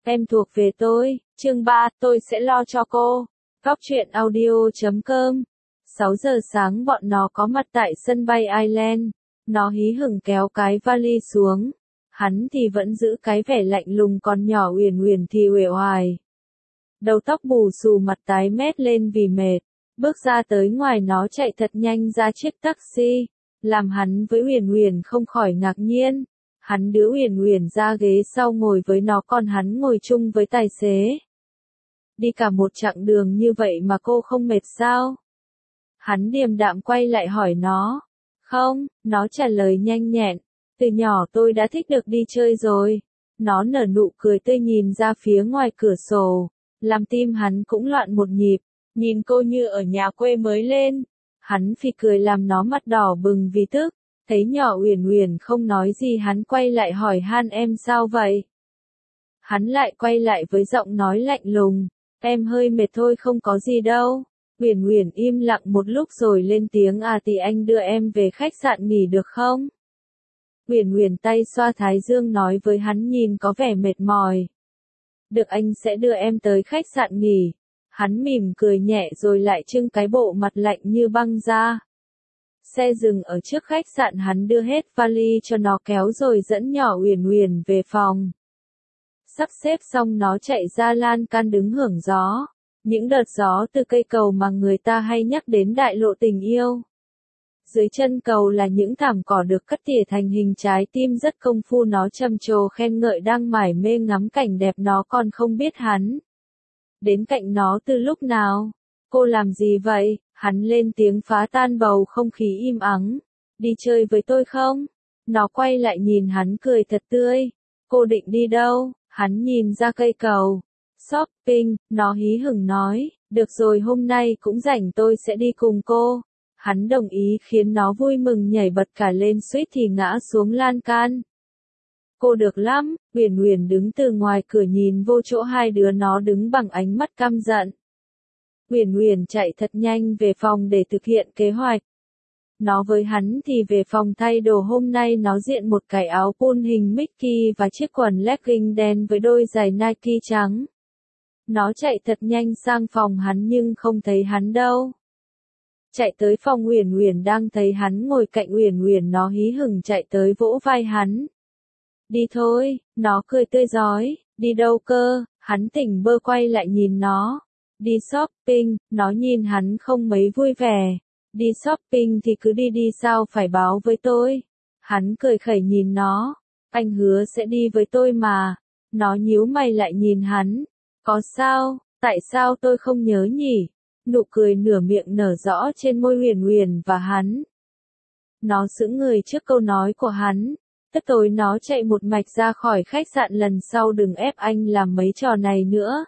Em thuộc về tôi. Chương 3, tôi sẽ lo cho cô. Góc truyện audio.com. 6 giờ sáng bọn nó có mặt tại sân bay Ireland. Nó hí hửng kéo cái vali xuống. Hắn thì vẫn giữ cái vẻ lạnh lùng, còn nhỏ Uyển Uyển thì uể oải. Đầu tóc bù xù, mặt tái mét lên vì mệt. Bước ra tới ngoài, nó chạy thật nhanh ra chiếc taxi. Làm hắn với Uyển Uyển không khỏi ngạc nhiên. Hắn đưa Uyển Uyển ra ghế sau ngồi với nó, còn hắn ngồi chung với tài xế. Đi cả một chặng đường như vậy mà cô không mệt sao? Hắn điềm đạm quay lại hỏi nó. Không, nó trả lời nhanh nhẹn. Từ nhỏ tôi đã thích được đi chơi rồi. Nó nở nụ cười tươi nhìn ra phía ngoài cửa sổ. Làm tim hắn cũng loạn một nhịp. Nhìn cô như ở nhà quê mới lên. Hắn phì cười làm nó mặt đỏ bừng vì tức. Thấy nhỏ Uyển Uyển không nói gì, hắn quay lại hỏi han em sao vậy? Hắn lại quay lại với giọng nói lạnh lùng. Em hơi mệt thôi, không có gì đâu. Uyển Uyển im lặng một lúc rồi lên tiếng, thì anh đưa em về khách sạn nghỉ được không? Uyển Uyển tay xoa thái dương nói với hắn nhìn có vẻ mệt mỏi. Được, anh sẽ đưa em tới khách sạn nghỉ. Hắn mỉm cười nhẹ rồi lại trưng cái bộ mặt lạnh như băng ra. Xe dừng ở trước khách sạn, hắn đưa hết vali cho nó kéo rồi dẫn nhỏ Uyển Uyển về phòng. Sắp xếp xong nó chạy ra lan can đứng hưởng gió. Những đợt gió từ cây cầu mà người ta hay nhắc đến đại lộ tình yêu. Dưới chân cầu là những thảm cỏ được cắt tỉa thành hình trái tim rất công phu, nó trầm trồ khen ngợi đang mải mê ngắm cảnh đẹp, nó còn không biết hắn đến cạnh nó từ lúc nào. Cô làm gì vậy? Hắn lên tiếng phá tan bầu không khí im ắng. Đi chơi với tôi không? Nó quay lại nhìn hắn cười thật tươi. Cô định đi đâu? Hắn nhìn ra cây cầu. Shopping, nó hí hửng nói. Được rồi, hôm nay cũng rảnh, tôi sẽ đi cùng cô. Hắn đồng ý khiến nó vui mừng nhảy bật cả lên, suýt thì ngã xuống lan can. Cô được lắm. Uyển Uyển đứng từ ngoài cửa nhìn vô chỗ hai đứa nó đứng bằng ánh mắt căm giận. Uyển Uyển chạy thật nhanh về phòng để thực hiện kế hoạch. Nó với hắn thì về phòng thay đồ, hôm nay nó diện một cái áo pun hình Mickey và chiếc quần legging đen với đôi giày Nike trắng. Nó chạy thật nhanh sang phòng hắn nhưng không thấy hắn đâu. Chạy tới phòng Uyển Uyển đang thấy hắn ngồi cạnh Uyển Uyển, nó hí hửng chạy tới vỗ vai hắn. Đi thôi, nó cười tươi rói. Đi đâu cơ? Hắn tỉnh bơ quay lại nhìn nó. Đi shopping, nó nhìn hắn không mấy vui vẻ. Đi shopping thì cứ đi đi, sao phải báo với tôi? Hắn cười khẩy nhìn nó. Anh hứa sẽ đi với tôi mà. Nó nhíu mày lại nhìn hắn. Có sao? Tại sao tôi không nhớ nhỉ? Nụ cười nửa miệng nở rõ trên môi Uyển Uyển và hắn. Nó sững người trước câu nói của hắn. Tất tối nó chạy một mạch ra khỏi khách sạn, lần sau đừng ép anh làm mấy trò này nữa.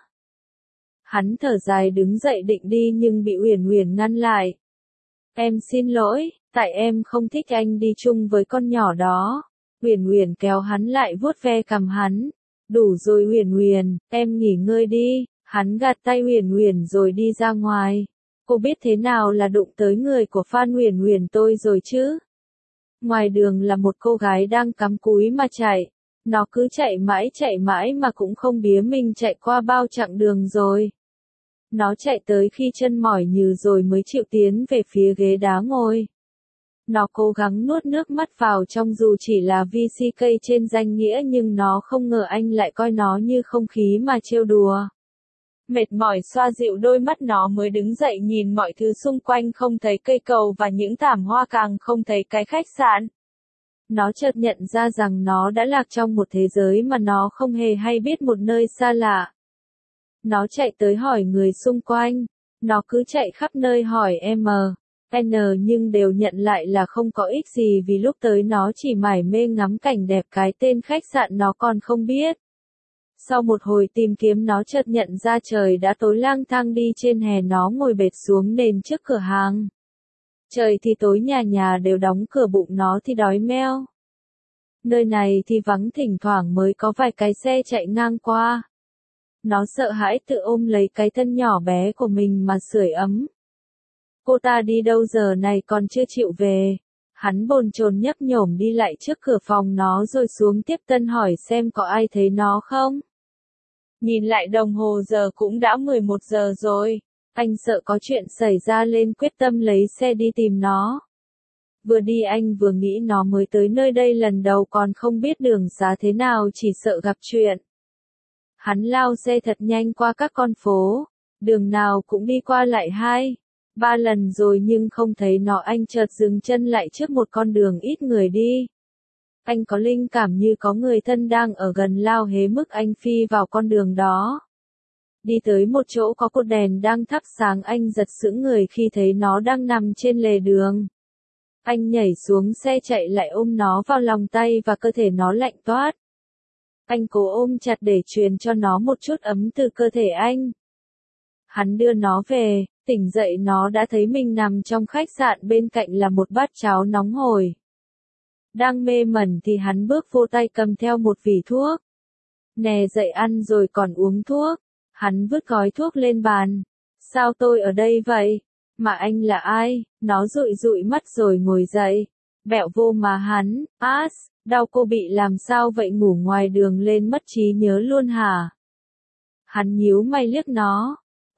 Hắn thở dài đứng dậy định đi nhưng bị Uyển Uyển ngăn lại. Em xin lỗi, tại em không thích anh đi chung với con nhỏ đó. Uyển Uyển kéo hắn lại vuốt ve cằm hắn. Đủ rồi Uyển Uyển, em nghỉ ngơi đi. Hắn gạt tay Uyển Uyển rồi đi ra ngoài. Cô biết thế nào là đụng tới người của fan Uyển Uyển tôi rồi chứ? Ngoài đường là một cô gái đang cắm cúi mà chạy. Nó cứ chạy mãi mà cũng không biết mình chạy qua bao chặng đường rồi. Nó chạy tới khi chân mỏi nhừ rồi mới chịu tiến về phía ghế đá ngồi. Nó cố gắng nuốt nước mắt vào trong, dù chỉ là VCK trên danh nghĩa, nhưng nó không ngờ anh lại coi nó như không khí mà trêu đùa. Mệt mỏi xoa dịu đôi mắt, nó mới đứng dậy nhìn mọi thứ xung quanh, không thấy cây cầu và những thảm hoa, càng không thấy cái khách sạn. Nó chợt nhận ra rằng nó đã lạc trong một thế giới mà nó không hề hay biết, một nơi xa lạ. Nó chạy tới hỏi người xung quanh. Nó cứ chạy khắp nơi hỏi N nhưng đều nhận lại là không có ích gì, vì lúc tới nó chỉ mải mê ngắm cảnh đẹp, cái tên khách sạn nó còn không biết. Sau một hồi tìm kiếm nó chợt nhận ra trời đã tối, lang thang đi trên hè, nó ngồi bệt xuống nền trước cửa hàng. Trời thì tối, nhà nhà đều đóng cửa, bụng nó thì đói meo. Nơi này thì vắng, thỉnh thoảng mới có vài cái xe chạy ngang qua. Nó sợ hãi tự ôm lấy cái thân nhỏ bé của mình mà sưởi ấm. Cô ta đi đâu giờ này còn chưa chịu về? Hắn bồn chồn nhấp nhổm đi lại trước cửa phòng nó rồi xuống tiếp tân hỏi xem có ai thấy nó không. Nhìn lại đồng hồ giờ cũng đã 11 giờ rồi. Anh sợ có chuyện xảy ra nên quyết tâm lấy xe đi tìm nó. Vừa đi anh vừa nghĩ nó mới tới nơi đây lần đầu còn không biết đường xá thế nào, chỉ sợ gặp chuyện. Hắn lao xe thật nhanh qua các con phố, đường nào cũng đi qua lại 2-3 lần rồi nhưng không thấy nó. Anh chợt dừng chân lại trước một con đường ít người đi. Anh có linh cảm như có người thân đang ở gần lao hế mức anh phi vào con đường đó. Đi tới một chỗ có cột đèn đang thắp sáng, anh giật sững người khi thấy nó đang nằm trên lề đường. Anh nhảy xuống xe chạy lại ôm nó vào lòng tay và cơ thể nó lạnh toát. Anh cố ôm chặt để truyền cho nó một chút ấm từ cơ thể anh. Hắn đưa nó về, tỉnh dậy nó đã thấy mình nằm trong khách sạn, bên cạnh là một bát cháo nóng hổi. Đang mê mẩn thì hắn bước vô, tay cầm theo một vỉ thuốc. Nè, dậy ăn rồi còn uống thuốc. Hắn vứt gói thuốc lên bàn. Sao tôi ở đây vậy? Mà anh là ai? Nó dụi dụi mắt rồi ngồi dậy. Bẹo vô mà hắn. Đau cô bị làm sao vậy, ngủ ngoài đường lên mất trí nhớ luôn hả? Hắn nhíu mày liếc nó.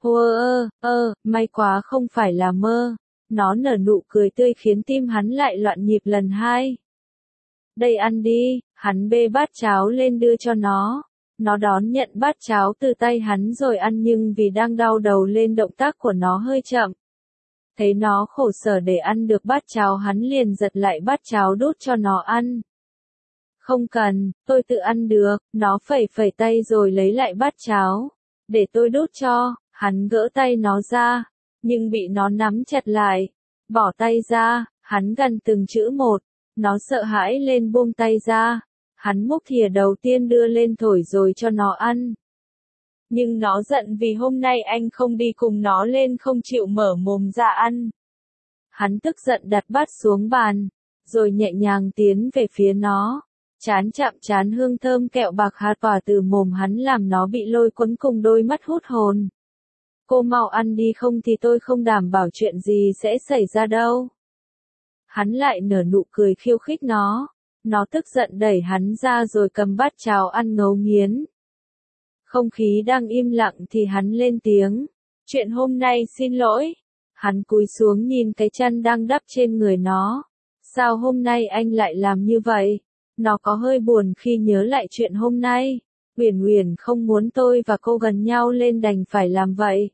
May quá không phải là mơ. Nó nở nụ cười tươi khiến tim hắn lại loạn nhịp lần 2. Đây ăn đi, hắn bê bát cháo lên đưa cho nó. Nó đón nhận bát cháo từ tay hắn rồi ăn, nhưng vì đang đau đầu nên động tác của nó hơi chậm. Thấy nó khổ sở để ăn được bát cháo, hắn liền giật lại bát cháo đút cho nó ăn. Không cần, tôi tự ăn được. Nó phẩy phẩy tay rồi lấy lại bát cháo. Để tôi đút cho. Hắn gỡ tay nó ra, nhưng bị nó nắm chặt lại. Bỏ tay ra, hắn gần từng chữ một. Nó sợ hãi lên buông tay ra. Hắn múc thìa đầu tiên đưa lên thổi rồi cho nó ăn. Nhưng nó giận vì hôm nay anh không đi cùng nó nên không chịu mở mồm ra ăn. Hắn tức giận đặt bát xuống bàn, rồi nhẹ nhàng tiến về phía nó. Chán chạm chán, hương thơm kẹo bạc hạt tỏa từ mồm hắn làm nó bị lôi cuốn cùng đôi mắt hút hồn. Cô mau ăn đi, không thì tôi không đảm bảo chuyện gì sẽ xảy ra đâu. Hắn lại nở nụ cười khiêu khích nó. Nó tức giận đẩy hắn ra rồi cầm bát cháo ăn ngấu nghiến. Không khí đang im lặng thì hắn lên tiếng. Chuyện hôm nay xin lỗi. Hắn cúi xuống nhìn cái chăn đang đắp trên người nó. Sao hôm nay anh lại làm như vậy? Nó có hơi buồn khi nhớ lại chuyện hôm nay. Uyển Uyển không muốn tôi và cô gần nhau nên đành phải làm vậy.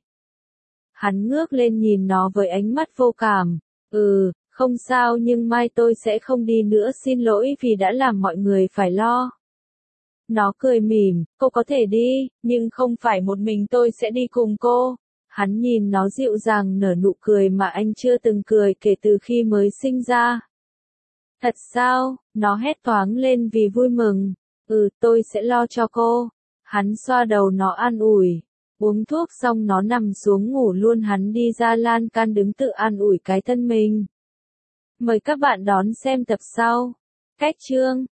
Hắn ngước lên nhìn nó với ánh mắt vô cảm. Không sao, nhưng mai tôi sẽ không đi nữa, xin lỗi vì đã làm mọi người phải lo. Nó cười mỉm, cô có thể đi, nhưng không phải một mình, tôi sẽ đi cùng cô. Hắn nhìn nó dịu dàng nở nụ cười mà anh chưa từng cười kể từ khi mới sinh ra. Thật sao? Nó hét toáng lên vì vui mừng. Tôi sẽ lo cho cô. Hắn xoa đầu nó an ủi. Uống thuốc xong nó nằm xuống ngủ luôn. Hắn đi ra lan can đứng tự an ủi cái thân mình. Mời các bạn đón xem tập sau. Cách chương